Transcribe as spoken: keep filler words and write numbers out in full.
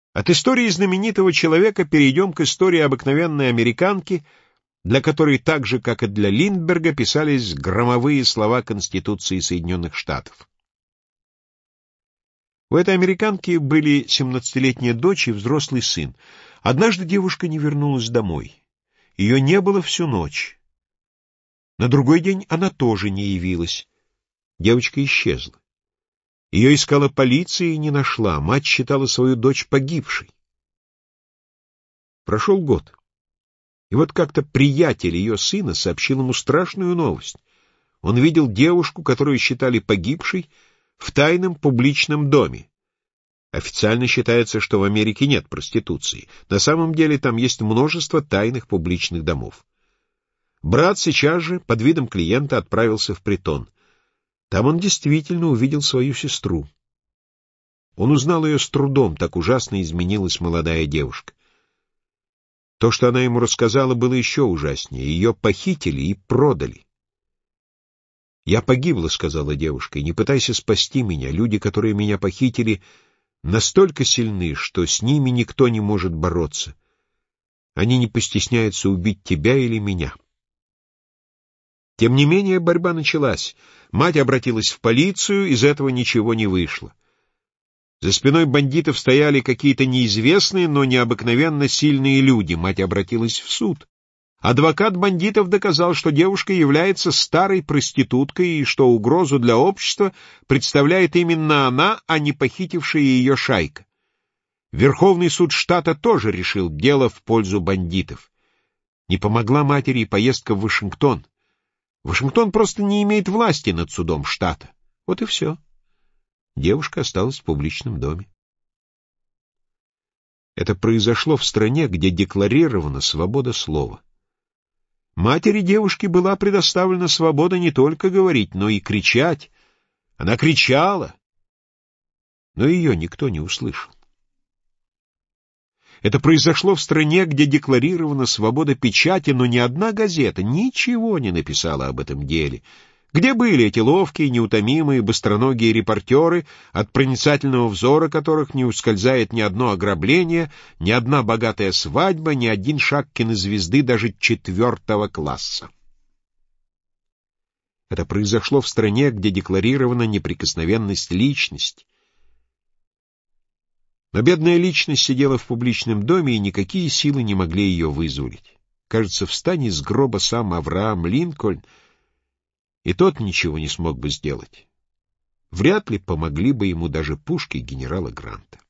От истории знаменитого человека перейдем к истории обыкновенной американки, для которой так же, как и для Линдберга, писались громовые слова Конституции Соединенных Штатов. У этой американки были семнадцатилетняя дочь и взрослый сын. Однажды девушка не вернулась домой. Ее не было всю ночь. На другой день она тоже не явилась. Девочка исчезла. Ее искала полиция и не нашла. Мать считала свою дочь погибшей. Прошел год. И вот как-то приятель ее сына сообщил ему страшную новость. Он видел девушку, которую считали погибшей, в тайном публичном доме. Официально считается, что в Америке нет проституции. На самом деле там есть множество тайных публичных домов. Брат сейчас же под видом клиента отправился в притон. Там он действительно увидел свою сестру. Он узнал ее с трудом, так ужасно изменилась молодая девушка. То, что она ему рассказала, было еще ужаснее. Ее похитили и продали. «Я погибла», — сказала девушка, — «и не пытайся спасти меня. Люди, которые меня похитили, настолько сильны, что с ними никто не может бороться. Они не постесняются убить тебя или меня». Тем не менее, борьба началась. Мать обратилась в полицию, из этого ничего не вышло. За спиной бандитов стояли какие-то неизвестные, но необыкновенно сильные люди. Мать обратилась в суд. Адвокат бандитов доказал, что девушка является старой проституткой и что угрозу для общества представляет именно она, а не похитившая ее шайка. Верховный суд штата тоже решил дело в пользу бандитов. Не помогла матери и поездка в Вашингтон. Вашингтон просто не имеет власти над судом штата. Вот и все. Девушка осталась в публичном доме. Это произошло в стране, где декларирована свобода слова. Матери девушки была предоставлена свобода не только говорить, но и кричать. Она кричала, но ее никто не услышал. Это произошло в стране, где декларирована свобода печати, но ни одна газета ничего не написала об этом деле. Где были эти ловкие, неутомимые, быстроногие репортеры, от проницательного взора которых не ускользает ни одно ограбление, ни одна богатая свадьба, ни один шаг кинозвезды даже четвертого класса? Это произошло в стране, где декларирована неприкосновенность личности. Но бедная личность сидела в публичном доме, и никакие силы не могли ее вызволить. Кажется, встань из гроба сам Авраам Линкольн, и тот ничего не смог бы сделать. Вряд ли помогли бы ему даже пушки генерала Гранта.